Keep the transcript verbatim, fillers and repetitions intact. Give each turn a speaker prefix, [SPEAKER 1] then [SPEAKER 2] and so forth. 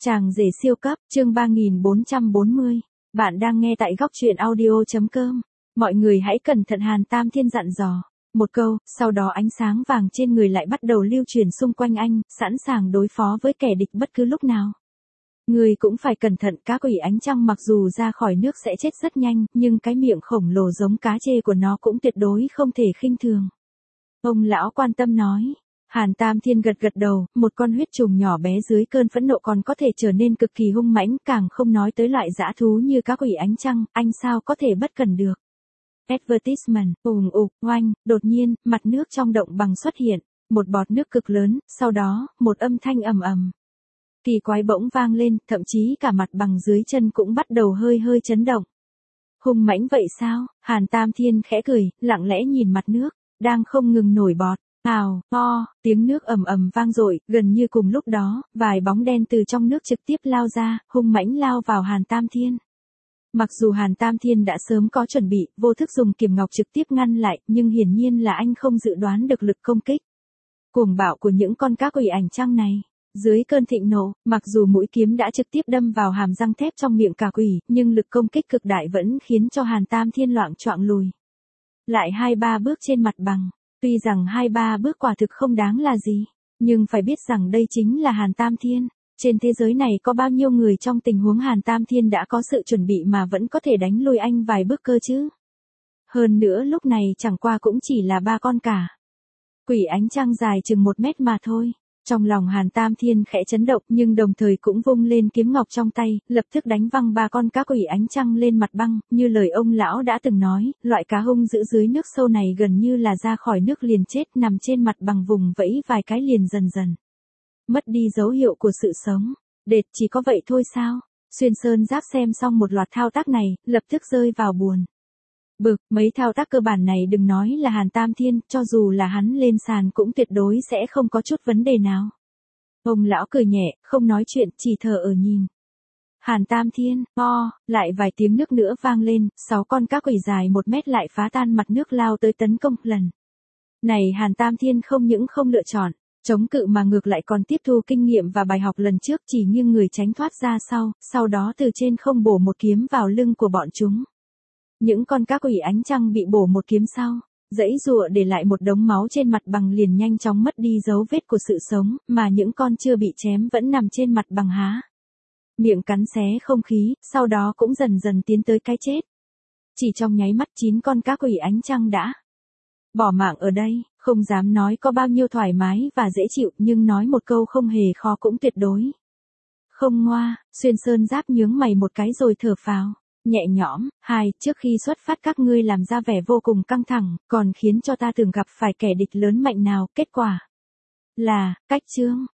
[SPEAKER 1] Chàng rể siêu cấp, chương ba nghìn bốn trăm bốn mươi. Bạn đang nghe tại góc truyện audio.com. Mọi người hãy cẩn thận, Hàn Tam Thiên dặn dò. Một câu, sau đó ánh sáng vàng trên người lại bắt đầu lưu truyền xung quanh anh, sẵn sàng đối phó với kẻ địch bất cứ lúc nào. Người cũng phải cẩn thận, cá quỷ ánh trăng mặc dù ra khỏi nước sẽ chết rất nhanh, nhưng cái miệng khổng lồ giống cá trê của nó cũng tuyệt đối không thể khinh thường. Ông lão quan tâm nói. Hàn Tam Thiên gật gật đầu, một con huyết trùng nhỏ bé dưới cơn phẫn nộ còn có thể trở nên cực kỳ hung mãnh, càng không nói tới loại dã thú như cá quỷ ánh trăng, anh sao có thể bất cẩn được. Advertisement, ùm ụp, oanh, đột nhiên, mặt nước trong động bằng xuất hiện, một bọt nước cực lớn, sau đó, một âm thanh ầm ầm. Kỳ quái bỗng vang lên, thậm chí cả mặt bằng dưới chân cũng bắt đầu hơi hơi chấn động. Hung mãnh vậy sao? Hàn Tam Thiên khẽ cười, lặng lẽ nhìn mặt nước, đang không ngừng nổi bọt. Ào, o, tiếng nước ầm ầm vang dội, gần như cùng lúc đó, vài bóng đen từ trong nước trực tiếp lao ra, hung mãnh lao vào Hàn Tam Thiên. Mặc dù Hàn Tam Thiên đã sớm có chuẩn bị, vô thức dùng kiềm ngọc trực tiếp ngăn lại, nhưng hiển nhiên là anh không dự đoán được lực công kích cuồng bạo của những con cá quỷ ảnh trăng này. Dưới cơn thịnh nộ, mặc dù mũi kiếm đã trực tiếp đâm vào hàm răng thép trong miệng cả quỷ, nhưng lực công kích cực đại vẫn khiến cho Hàn Tam Thiên loạng choạng lùi lại hai ba bước trên mặt bằng. Tuy rằng hai ba bước quả thực không đáng là gì, nhưng phải biết rằng đây chính là Hàn Tam Thiên. Trên thế giới này có bao nhiêu người trong tình huống Hàn Tam Thiên đã có sự chuẩn bị mà vẫn có thể đánh lui anh vài bước cơ chứ. Hơn nữa lúc này chẳng qua cũng chỉ là ba con cả quỷ ánh trăng dài chừng một mét mà thôi. Trong lòng Hàn Tam Thiên khẽ chấn động, nhưng đồng thời cũng vung lên kiếm ngọc trong tay, lập tức đánh văng ba con cá quỷ ánh trăng lên mặt băng, như lời ông lão đã từng nói, loại cá hung dữ dưới nước sâu này gần như là ra khỏi nước liền chết, nằm trên mặt bằng vùng vẫy vài cái liền dần dần mất đi dấu hiệu của sự sống. Đệt, chỉ có vậy thôi sao? Xuyên Sơn Giáp xem xong một loạt thao tác này, lập tức rơi vào buồn bực. Mấy thao tác cơ bản này đừng nói là Hàn Tam Thiên, cho dù là hắn lên sàn cũng tuyệt đối sẽ không có chút vấn đề nào. Ông lão cười nhẹ, không nói chuyện, chỉ thờ ở nhìn. Hàn Tam Thiên, o, lại vài tiếng nước nữa vang lên, sáu con cá quỷ dài một mét lại phá tan mặt nước lao tới tấn công. Lần này Hàn Tam Thiên không những không lựa chọn chống cự mà ngược lại còn tiếp thu kinh nghiệm và bài học lần trước, chỉ nghiêng người tránh thoát ra sau, sau đó từ trên không bổ một kiếm vào lưng của bọn chúng. Những con cá quỷ ánh trăng bị bổ một kiếm sau, giãy giụa để lại một đống máu trên mặt bằng liền nhanh chóng mất đi dấu vết của sự sống, mà những con chưa bị chém vẫn nằm trên mặt bằng há miệng cắn xé không khí, sau đó cũng dần dần tiến tới cái chết. Chỉ trong nháy mắt chín con cá quỷ ánh trăng đã bỏ mạng ở đây. Không dám nói có bao nhiêu thoải mái và dễ chịu, nhưng nói một câu không hề khó cũng tuyệt đối không ngoa. Xuyên Sơn Giáp nhướng mày một cái rồi thở phào nhẹ nhõm. Hai, trước khi xuất phát các ngươi làm ra vẻ vô cùng căng thẳng, còn khiến cho ta tưởng gặp phải kẻ địch lớn mạnh nào, kết quả là cách chương.